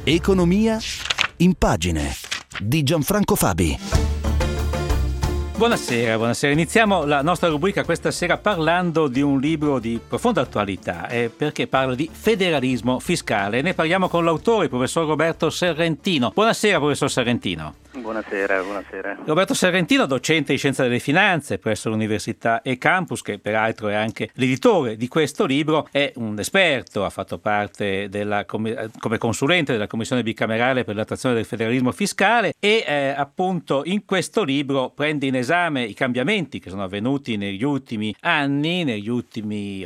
Economia in pagine di Gianfranco Fabi. Buonasera. Iniziamo la nostra rubrica questa sera parlando di un libro di profonda attualità, perché parla di federalismo fiscale. Ne parliamo con l'autore, il professor Roberto Serrentino. Buonasera, professor Serrentino. Buonasera. Roberto Serrentino, docente di Scienza delle Finanze presso l'Università E-Campus, che peraltro è anche l'editore di questo libro, è un esperto, ha fatto parte come consulente della Commissione bicamerale per l'attuazione del federalismo fiscale e appunto in questo libro prende in esame i cambiamenti che sono avvenuti negli ultimi anni, negli ultimi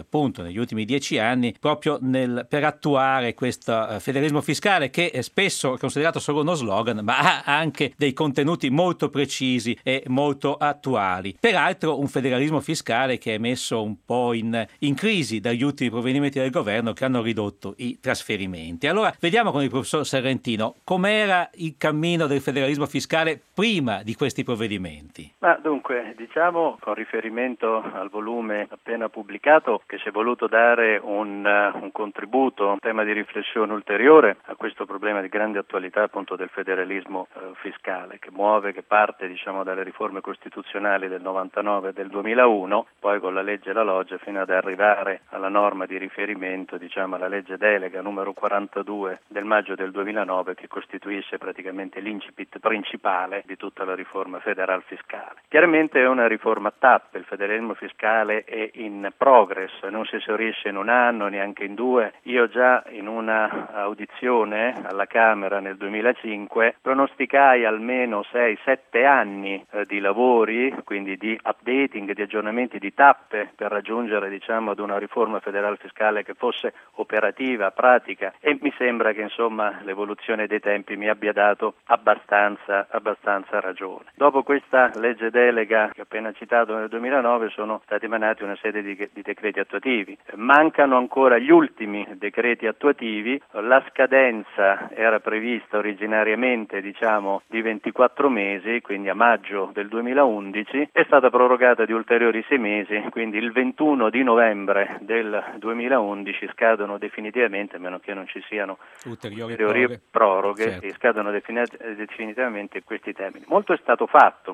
10 anni, proprio per attuare questo federalismo fiscale che è spesso considerato solo uno slogan, ma ha anche dei contenuti molto precisi e molto attuali. Peraltro un federalismo fiscale che è messo un po' in crisi dagli ultimi provvedimenti del governo che hanno ridotto i trasferimenti. Allora vediamo con il professor Serrentino com'era il cammino del federalismo fiscale prima di questi provvedimenti. Dunque, diciamo con riferimento al volume appena pubblicato che si è voluto dare un contributo, un tema di riflessione ulteriore a questo problema di grande attualità appunto del federalismo fiscale che parte dalle riforme costituzionali del 99 e del 2001, poi con la legge La Loggia fino ad arrivare alla norma di riferimento, alla legge delega numero 42 del maggio del 2009 che costituisce praticamente l'incipit principale di tutta la riforma federal fiscale. Chiaramente è una riforma a tappe, il federalismo fiscale è in progress, non si esaurisce in un anno, neanche in due. Io già in una audizione alla Camera nel 2005 pronosticai almeno 6-7 anni di lavori, quindi di updating, di aggiornamenti, di tappe per raggiungere ad una riforma federale fiscale che fosse operativa, pratica, e mi sembra che l'evoluzione dei tempi mi abbia dato abbastanza ragione. Dopo questa legge delega che ho appena citato nel 2009 sono stati emanati una serie di decreti attuativi. Mancano ancora gli ultimi decreti attuativi, la scadenza era prevista originariamente di 24 mesi, quindi a maggio del 2011, è stata prorogata di ulteriori 6 mesi, quindi il 21 di novembre del 2011 scadono definitivamente, a meno che non ci siano ulteriori proroghe, certo. Scadono definitivamente questi termini. Molto è stato fatto,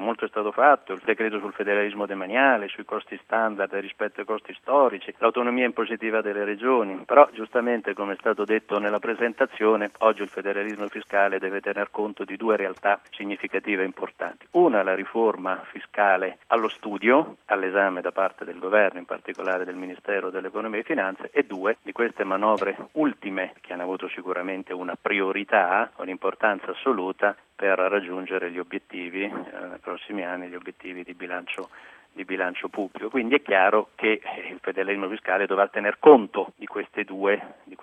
il decreto sul federalismo demaniale, sui costi standard rispetto ai costi storici, l'autonomia impositiva delle regioni, però giustamente come è stato detto nella presentazione, oggi il federalismo fiscale deve tener conto di due realtà significative e importanti. Una è la riforma fiscale allo studio, all'esame da parte del governo, in particolare del Ministero dell'Economia e Finanze, e due di queste manovre ultime che hanno avuto sicuramente una priorità, un'importanza assoluta per raggiungere gli obiettivi nei prossimi anni, gli obiettivi di bilancio pubblico. Quindi è chiaro che il federalismo fiscale dovrà tener conto di queste due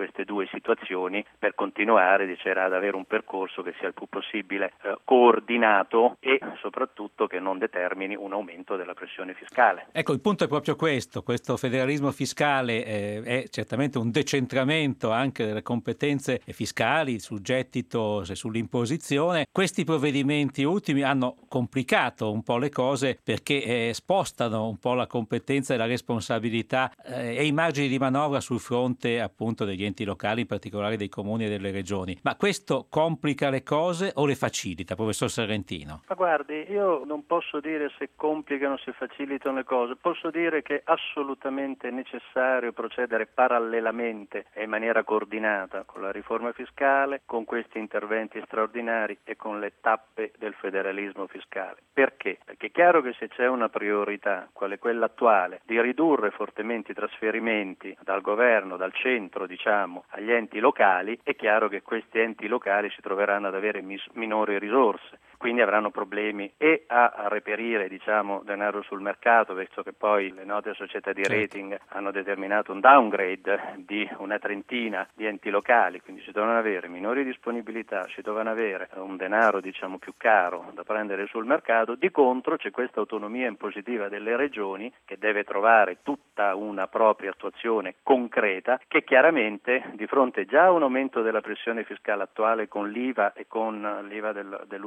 situazioni per continuare ad avere un percorso che sia il più possibile coordinato e soprattutto che non determini un aumento della pressione fiscale. Ecco, il punto è proprio questo federalismo fiscale è certamente un decentramento anche delle competenze fiscali sul gettito e sull'imposizione. Questi provvedimenti ultimi hanno complicato un po' le cose perché spostano un po' la competenza e la responsabilità e i margini di manovra sul fronte appunto degli enti locali, in particolare dei comuni e delle regioni. Ma questo complica le cose o le facilita, professor Serrentino? Ma guardi, io non posso dire se complicano, se facilitano le cose, posso dire che è assolutamente necessario procedere parallelamente e in maniera coordinata con la riforma fiscale, con questi interventi straordinari e con le tappe del federalismo fiscale. Perché? Perché è chiaro che se c'è una priorità, quale quella attuale, di ridurre fortemente i trasferimenti dal governo, dal centro, agli enti locali, è chiaro che questi enti locali si troveranno ad avere minori risorse. Quindi avranno problemi e a reperire denaro sul mercato, visto che poi le note società di rating hanno determinato un downgrade di una trentina di enti locali, quindi si dovranno avere minori disponibilità, si dovranno avere un denaro più caro da prendere sul mercato. Di contro c'è questa autonomia impositiva delle regioni che deve trovare tutta una propria attuazione concreta, che chiaramente di fronte già a un aumento della pressione fiscale attuale con l'IVA e con l'IVA dell'1%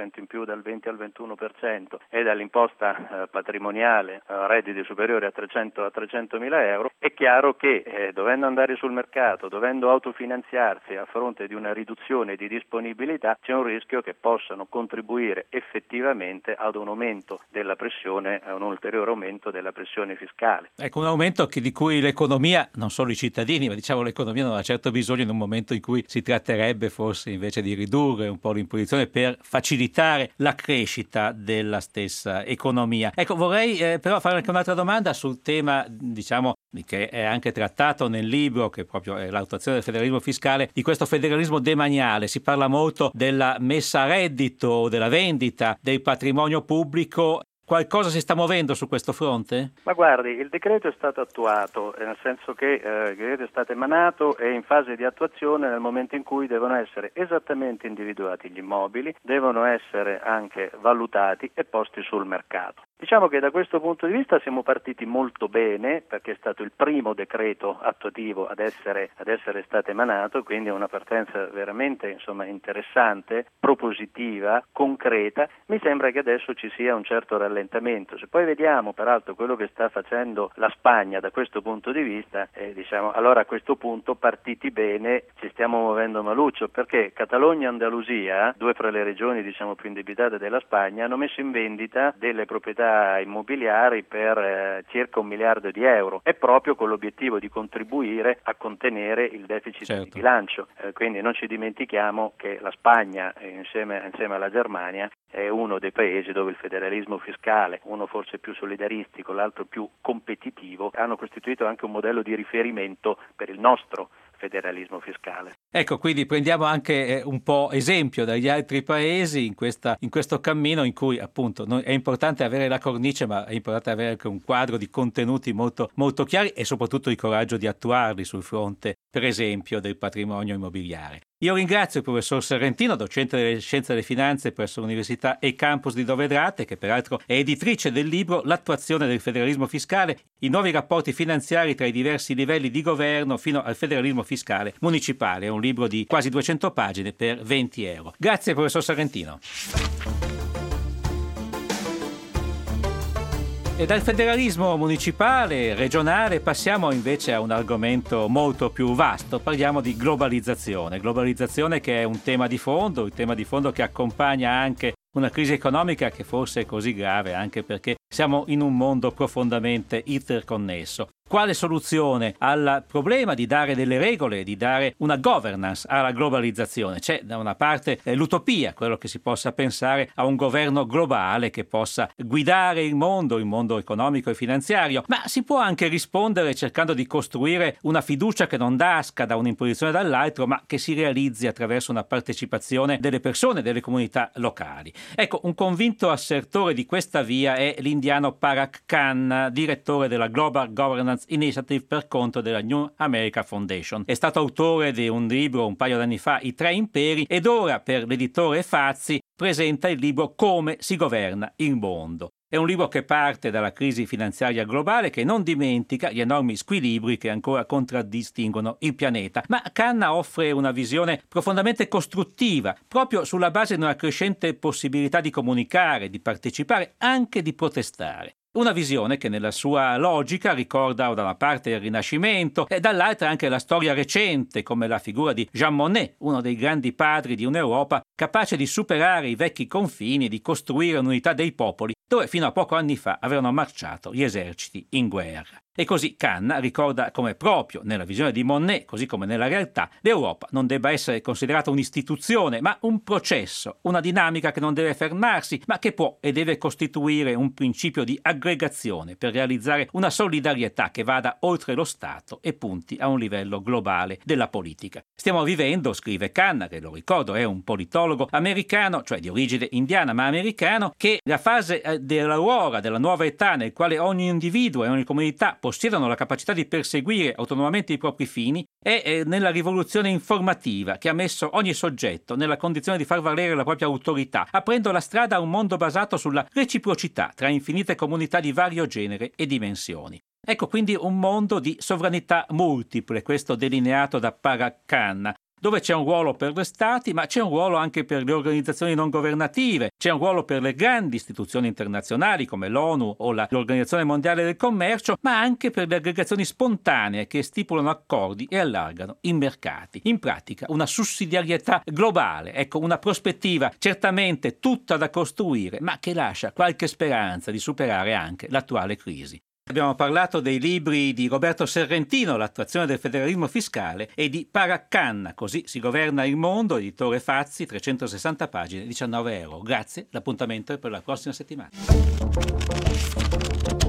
10% in più dal 20 al 21% e dall'imposta patrimoniale redditi superiori a 300.000 euro, è chiaro che dovendo andare sul mercato, dovendo autofinanziarsi a fronte di una riduzione di disponibilità, c'è un rischio che possano contribuire effettivamente ad un aumento della pressione, a un ulteriore aumento della pressione fiscale. Ecco, un aumento di cui l'economia, non solo i cittadini, ma diciamo l'economia non ha certo bisogno in un momento in cui si tratterebbe forse invece di ridurre un po' l'imposizione per facilitare la crescita della stessa economia. Ecco, vorrei però fare anche un'altra domanda sul tema, diciamo, che è anche trattato nel libro, che proprio è l'attuazione del federalismo fiscale, di questo federalismo demaniale. Si parla molto della messa a reddito, della vendita del patrimonio pubblico. Qualcosa si sta muovendo su questo fronte? Ma guardi, il decreto è stato attuato, nel senso che il decreto è stato emanato e in fase di attuazione nel momento in cui devono essere esattamente individuati gli immobili, devono essere anche valutati e posti sul mercato. Diciamo che da questo punto di vista siamo partiti molto bene, perché è stato il primo decreto attuativo ad essere stato emanato, quindi è una partenza veramente interessante, propositiva, concreta. Mi sembra che adesso ci sia un certo rallentamento. Se poi vediamo peraltro quello che sta facendo la Spagna da questo punto di vista, allora a questo punto, partiti bene, ci stiamo muovendo maluccio, perché Catalogna e Andalusia, due fra le regioni più indebitate della Spagna, hanno messo in vendita delle proprietà immobiliari per circa 1 miliardo di euro, e proprio con l'obiettivo di contribuire a contenere il deficit di bilancio. Quindi non ci dimentichiamo che la Spagna, insieme alla Germania, è uno dei paesi dove il federalismo fiscale, uno forse più solidaristico, l'altro più competitivo, hanno costituito anche un modello di riferimento per il nostro federalismo fiscale. Ecco, quindi prendiamo anche un po' esempio dagli altri paesi in questo cammino in cui appunto è importante avere la cornice, ma è importante avere anche un quadro di contenuti molto, molto chiari e soprattutto il coraggio di attuarli sul fronte, per esempio, del patrimonio immobiliare. Io ringrazio il professor Serrentino, docente delle scienze delle finanze presso l'Università e Campus di Dovedrate, che peraltro è editrice del libro L'attuazione del federalismo fiscale, i nuovi rapporti finanziari tra i diversi livelli di governo fino al federalismo fiscale municipale. È un libro di quasi 200 pagine per 20 euro. Grazie professor Serrentino. E dal federalismo municipale, regionale, passiamo invece a un argomento molto più vasto. Parliamo di globalizzazione. Globalizzazione che è un tema di fondo, il tema di fondo che accompagna anche una crisi economica che forse è così grave anche perché siamo in un mondo profondamente interconnesso. Quale soluzione al problema di dare delle regole, di dare una governance alla globalizzazione? C'è da una parte l'utopia, quello che si possa pensare a un governo globale che possa guidare il mondo economico e finanziario, ma si può anche rispondere cercando di costruire una fiducia che non nasca da un'imposizione dall'altro, ma che si realizzi attraverso una partecipazione delle persone, delle comunità locali. Ecco, un convinto assertore di questa via è l'indiano Parag Khanna, direttore della Global Governance Initiative per conto della New America Foundation. È stato autore di un libro un paio d'anni fa, I Tre Imperi, ed ora per l'editore Fazzi presenta il libro Come si governa il mondo. È un libro che parte dalla crisi finanziaria globale, che non dimentica gli enormi squilibri che ancora contraddistinguono il pianeta. Ma Khanna offre una visione profondamente costruttiva, proprio sulla base di una crescente possibilità di comunicare, di partecipare, anche di protestare. Una visione che nella sua logica ricorda da una parte il Rinascimento e dall'altra anche la storia recente, come la figura di Jean Monnet, uno dei grandi padri di un'Europa capace di superare i vecchi confini e di costruire un'unità dei popoli dove fino a poco anni fa avevano marciato gli eserciti in guerra. E così Khanna ricorda come proprio nella visione di Monnet, così come nella realtà, l'Europa non debba essere considerata un'istituzione, ma un processo, una dinamica che non deve fermarsi, ma che può e deve costituire un principio di aggregazione per realizzare una solidarietà che vada oltre lo Stato e punti a un livello globale della politica. Stiamo vivendo, scrive Khanna, che lo ricordo è un politologo americano, cioè di origine indiana ma americano, che la fase dell'aurora, della nuova età nel quale ogni individuo e ogni comunità possiedono la capacità di perseguire autonomamente i propri fini è nella rivoluzione informativa che ha messo ogni soggetto nella condizione di far valere la propria autorità, aprendo la strada a un mondo basato sulla reciprocità tra infinite comunità di vario genere e dimensioni. Ecco quindi un mondo di sovranità multiple, questo delineato da Parag Khanna, dove c'è un ruolo per gli stati, ma c'è un ruolo anche per le organizzazioni non governative, c'è un ruolo per le grandi istituzioni internazionali come l'ONU o l'Organizzazione Mondiale del Commercio, ma anche per le aggregazioni spontanee che stipulano accordi e allargano i mercati. In pratica una sussidiarietà globale, ecco, una prospettiva certamente tutta da costruire, ma che lascia qualche speranza di superare anche l'attuale crisi. Abbiamo parlato dei libri di Roberto Serrentino, L'attuazione del federalismo fiscale, e di Paraccanna, Così si governa il mondo, editore Fazzi, 360 pagine, €19. Grazie, l'appuntamento è per la prossima settimana.